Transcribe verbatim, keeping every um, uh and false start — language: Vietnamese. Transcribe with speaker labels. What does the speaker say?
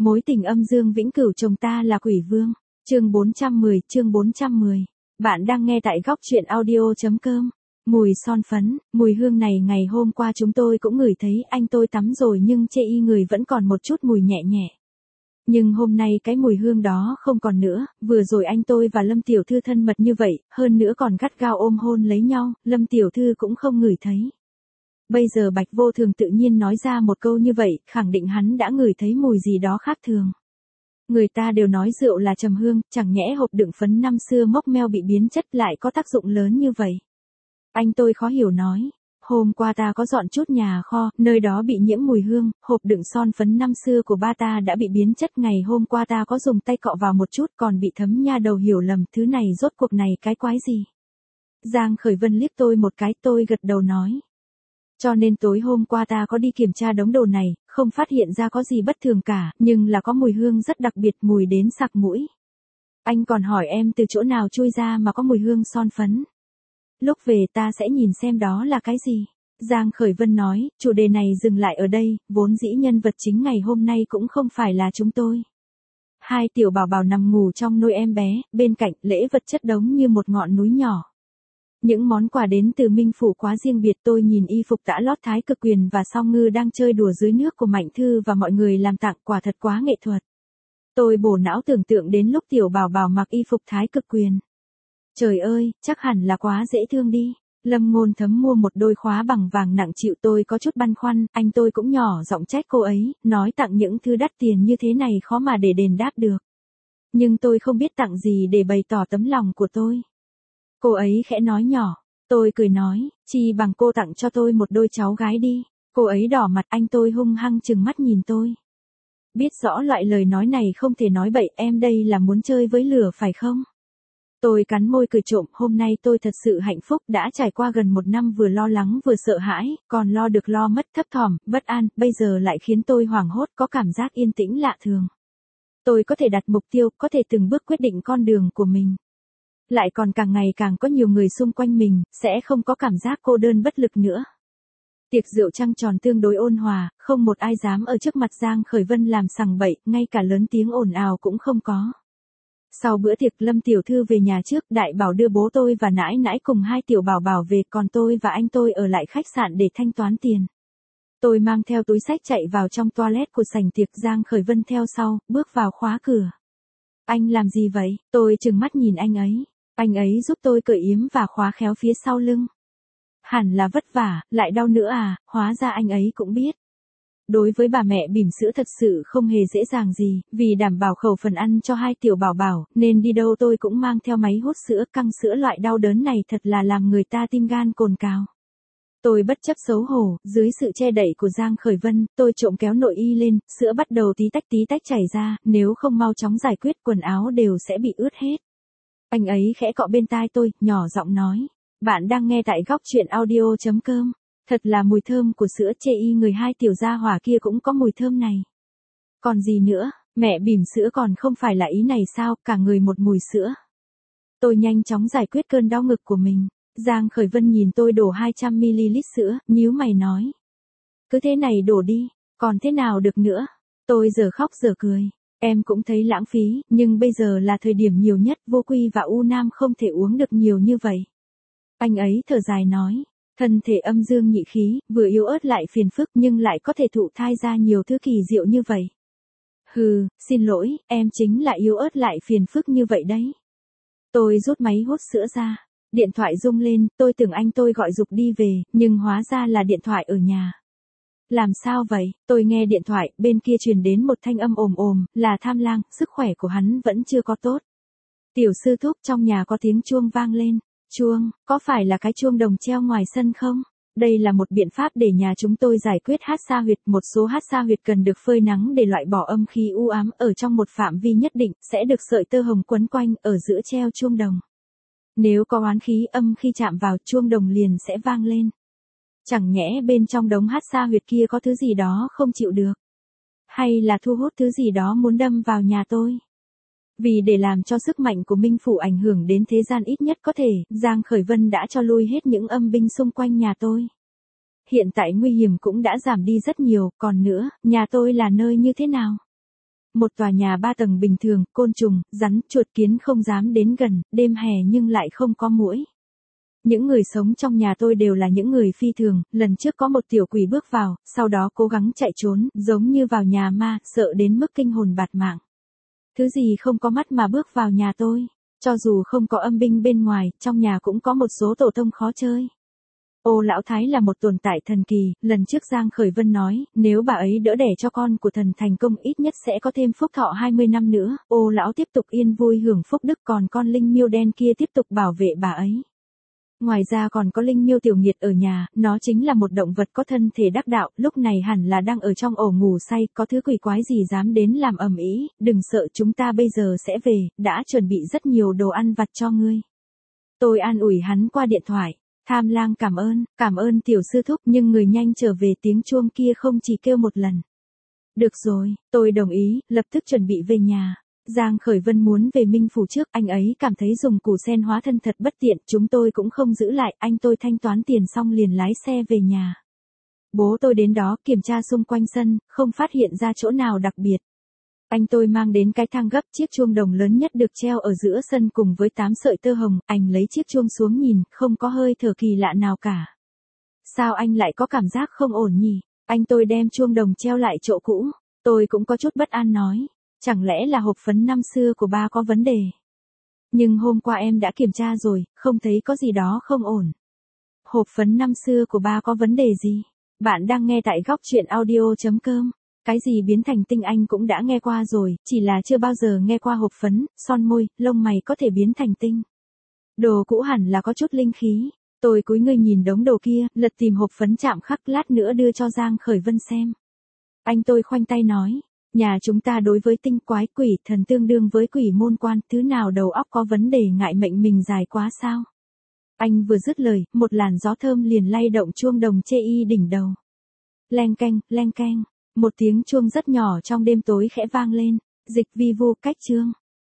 Speaker 1: Mối tình âm dương vĩnh cửu chồng ta là quỷ vương. Chương bốn trăm mười, chương bốn trăm mười. Bạn đang nghe tại góc truyện audio.com. Mùi son phấn, mùi hương này ngày hôm qua chúng tôi cũng ngửi thấy, anh tôi tắm rồi nhưng chê y người vẫn còn một chút mùi nhẹ nhẹ. Nhưng hôm nay cái mùi hương đó không còn nữa, vừa rồi anh tôi và Lâm Tiểu Thư thân mật như vậy, hơn nữa còn gắt gao ôm hôn lấy nhau, Lâm Tiểu Thư cũng không ngửi thấy. Bây giờ Bạch Vô Thường tự nhiên nói ra một câu như vậy, khẳng định hắn đã ngửi thấy mùi gì đó khác thường. Người ta đều nói rượu là trầm hương, chẳng nhẽ hộp đựng phấn năm xưa mốc meo bị biến chất lại có tác dụng lớn như vậy. Anh tôi khó hiểu nói, hôm qua ta có dọn chút nhà kho, nơi đó bị nhiễm mùi hương, hộp đựng son phấn năm xưa của ba ta đã bị biến chất, ngày hôm qua ta có dùng tay cọ vào một chút còn bị Thấm nha đầu hiểu lầm, thứ này rốt cuộc này cái quái gì. Giang Khởi Vân liếc tôi một cái, tôi gật đầu nói. Cho nên tối hôm qua ta có đi kiểm tra đống đồ này, không phát hiện ra có gì bất thường cả, nhưng là có mùi hương rất đặc biệt, mùi đến sặc mũi. Anh còn hỏi em từ chỗ nào chui ra mà có mùi hương son phấn. Lúc về ta sẽ nhìn xem đó là cái gì. Giang Khởi Vân nói, chủ đề này dừng lại ở đây, vốn dĩ nhân vật chính ngày hôm nay cũng không phải là chúng tôi. Hai tiểu bảo bảo nằm ngủ trong nôi em bé, bên cạnh lễ vật chất đống như một ngọn núi nhỏ. Những món quà đến từ Minh Phủ quá riêng biệt, tôi nhìn y phục tã lót Thái Cực Quyền và Song Ngư đang chơi đùa dưới nước của Mạnh Thư và mọi người làm tặng, quả thật quá nghệ thuật. Tôi bổ não tưởng tượng đến lúc tiểu bảo bảo mặc y phục Thái Cực Quyền. Trời ơi, chắc hẳn là quá dễ thương đi. Lâm Ngôn Thấm mua một đôi khóa bằng vàng nặng chịu, tôi có chút băn khoăn, anh tôi cũng nhỏ giọng trách cô ấy, nói tặng những thứ đắt tiền như thế này khó mà để đền đáp được. Nhưng tôi không biết tặng gì để bày tỏ tấm lòng của tôi. Cô ấy khẽ nói nhỏ, tôi cười nói, chi bằng cô tặng cho tôi một đôi cháu gái đi. Cô ấy đỏ mặt, anh tôi hung hăng trừng mắt nhìn tôi. Biết rõ loại lời nói này không thể nói bậy, em đây là muốn chơi với lửa phải không? Tôi cắn môi cười trộm, hôm nay tôi thật sự hạnh phúc, đã trải qua gần một năm vừa lo lắng vừa sợ hãi, còn lo được lo mất, thấp thỏm, bất an, bây giờ lại khiến tôi hoảng hốt, có cảm giác yên tĩnh lạ thường. Tôi có thể đặt mục tiêu, có thể từng bước quyết định con đường của mình. Lại còn càng ngày càng có nhiều người xung quanh mình, sẽ không có cảm giác cô đơn bất lực nữa. Tiệc rượu trăng tròn tương đối ôn hòa, không một ai dám ở trước mặt Giang Khởi Vân làm sằng bậy, ngay cả lớn tiếng ồn ào cũng không có. Sau bữa tiệc, Lâm Tiểu Thư về nhà trước, Đại Bảo đưa bố tôi và nãi nãi cùng hai tiểu bảo bảo về, còn tôi và anh tôi ở lại khách sạn để thanh toán tiền. Tôi mang theo túi xách chạy vào trong toilet của sảnh tiệc, Giang Khởi Vân theo sau, bước vào khóa cửa. Anh làm gì vậy? Tôi trừng mắt nhìn anh ấy. Anh ấy giúp tôi cởi yếm và khóa khéo phía sau lưng. Hẳn là vất vả, lại đau nữa à, hóa ra anh ấy cũng biết. Đối với bà mẹ bỉm sữa thật sự không hề dễ dàng gì, vì đảm bảo khẩu phần ăn cho hai tiểu bảo bảo, nên đi đâu tôi cũng mang theo máy hút sữa, căng sữa, loại đau đớn này thật là làm người ta tim gan cồn cào. Tôi bất chấp xấu hổ, dưới sự che đậy của Giang Khởi Vân, tôi trộm kéo nội y lên, sữa bắt đầu tí tách tí tách chảy ra, nếu không mau chóng giải quyết quần áo đều sẽ bị ướt hết. Anh ấy khẽ cọ bên tai tôi, nhỏ giọng nói, bạn đang nghe tại góc truyện audio.com. Thật là mùi thơm của sữa, chê y người hai tiểu gia hỏa kia cũng có mùi thơm này. Còn gì nữa, mẹ bỉm sữa còn không phải là ý này sao, cả người một mùi sữa. Tôi nhanh chóng giải quyết cơn đau ngực của mình. Giang Khởi Vân nhìn tôi đổ hai trăm mi li lít sữa, nhíu mày nói. Cứ thế này đổ đi, còn thế nào được nữa. Tôi giờ khóc giờ cười. Em cũng thấy lãng phí, nhưng bây giờ là thời điểm nhiều nhất, Vô Quy và U Nam không thể uống được nhiều như vậy. Anh ấy thở dài nói. Thân thể âm dương nhị khí, vừa yếu ớt lại phiền phức nhưng lại có thể thụ thai ra nhiều thứ kỳ diệu như vậy. Hừ, xin lỗi, em chính là yếu ớt lại phiền phức như vậy đấy. Tôi rút máy hút sữa ra. Điện thoại rung lên, tôi tưởng anh tôi gọi giục đi về, nhưng hóa ra là điện thoại ở nhà. Làm sao vậy? Tôi nghe điện thoại, bên kia truyền đến một thanh âm ồm ồm, là Tham Lang, sức khỏe của hắn vẫn chưa có tốt. Tiểu sư thúc, trong nhà có tiếng chuông vang lên. Chuông, có phải là cái chuông đồng treo ngoài sân không? Đây là một biện pháp để nhà chúng tôi giải quyết hát xa huyệt. Một số hát xa huyệt cần được phơi nắng để loại bỏ âm khí u ám, ở trong một phạm vi nhất định, sẽ được sợi tơ hồng quấn quanh, ở giữa treo chuông đồng. Nếu có oán khí âm khi chạm vào, chuông đồng liền sẽ vang lên. Chẳng nhẽ bên trong đống hát xa huyệt kia có thứ gì đó không chịu được? Hay là thu hút thứ gì đó muốn đâm vào nhà tôi? Vì để làm cho sức mạnh của Minh Phủ ảnh hưởng đến thế gian ít nhất có thể, Giang Khởi Vân đã cho lui hết những âm binh xung quanh nhà tôi. Hiện tại nguy hiểm cũng đã giảm đi rất nhiều, còn nữa, nhà tôi là nơi như thế nào? Một tòa nhà ba tầng bình thường, côn trùng, rắn, chuột kiến không dám đến gần, đêm hè nhưng lại không có muỗi. Những người sống trong nhà tôi đều là những người phi thường, lần trước có một tiểu quỷ bước vào, sau đó cố gắng chạy trốn, giống như vào nhà ma, sợ đến mức kinh hồn bạt mạng. Thứ gì không có mắt mà bước vào nhà tôi, cho dù không có âm binh bên ngoài, trong nhà cũng có một số tổ tông khó chơi. Ô Lão Thái là một tồn tại thần kỳ, lần trước Giang Khởi Vân nói, nếu bà ấy đỡ đẻ cho con của thần thành công ít nhất sẽ có thêm phúc thọ hai mươi năm nữa, Ô Lão tiếp tục yên vui hưởng phúc đức còn con linh miêu đen kia tiếp tục bảo vệ bà ấy. Ngoài ra còn có linh miêu tiểu nghiệt ở nhà, nó chính là một động vật có thân thể đắc đạo, lúc này hẳn là đang ở trong ổ ngủ say, có thứ quỷ quái gì dám đến làm ầm ĩ, đừng sợ chúng ta bây giờ sẽ về, đã chuẩn bị rất nhiều đồ ăn vặt cho ngươi. Tôi an ủi hắn qua điện thoại, Tham Lang cảm ơn, cảm ơn tiểu sư thúc nhưng người nhanh trở về tiếng chuông kia không chỉ kêu một lần. Được rồi, tôi đồng ý, lập tức chuẩn bị về nhà. Giang Khởi Vân muốn về Minh Phủ trước, anh ấy cảm thấy dùng củ sen hóa thân thật bất tiện, chúng tôi cũng không giữ lại, anh tôi thanh toán tiền xong liền lái xe về nhà. Bố tôi đến đó kiểm tra xung quanh sân, không phát hiện ra chỗ nào đặc biệt. Anh tôi mang đến cái thang gấp, chiếc chuông đồng lớn nhất được treo ở giữa sân cùng với tám sợi tơ hồng, anh lấy chiếc chuông xuống nhìn, không có hơi thở kỳ lạ nào cả. Sao anh lại có cảm giác không ổn nhỉ? Anh tôi đem chuông đồng treo lại chỗ cũ, tôi cũng có chút bất an nói. Chẳng lẽ là hộp phấn năm xưa của ba có vấn đề? Nhưng hôm qua em đã kiểm tra rồi, không thấy có gì đó không ổn. Hộp phấn năm xưa của ba có vấn đề gì? Bạn đang nghe tại góc truyện audio chấm com. Cái gì biến thành tinh anh cũng đã nghe qua rồi, chỉ là chưa bao giờ nghe qua hộp phấn, son môi, lông mày có thể biến thành tinh. Đồ cũ hẳn là có chút linh khí. Tôi cúi người nhìn đống đồ kia, lật tìm hộp phấn chạm khắc lát nữa đưa cho Giang Khởi Vân xem. Anh tôi khoanh tay nói. Nhà chúng ta đối với tinh quái quỷ thần tương đương với quỷ môn quan, thứ nào đầu óc có vấn đề ngại mệnh mình dài quá sao? Anh vừa dứt lời, một làn gió thơm liền lay động chuông đồng chê y đỉnh đầu. Leng keng, leng keng, một tiếng chuông rất nhỏ trong đêm tối khẽ vang lên, Dịch Vi Vu cách chương.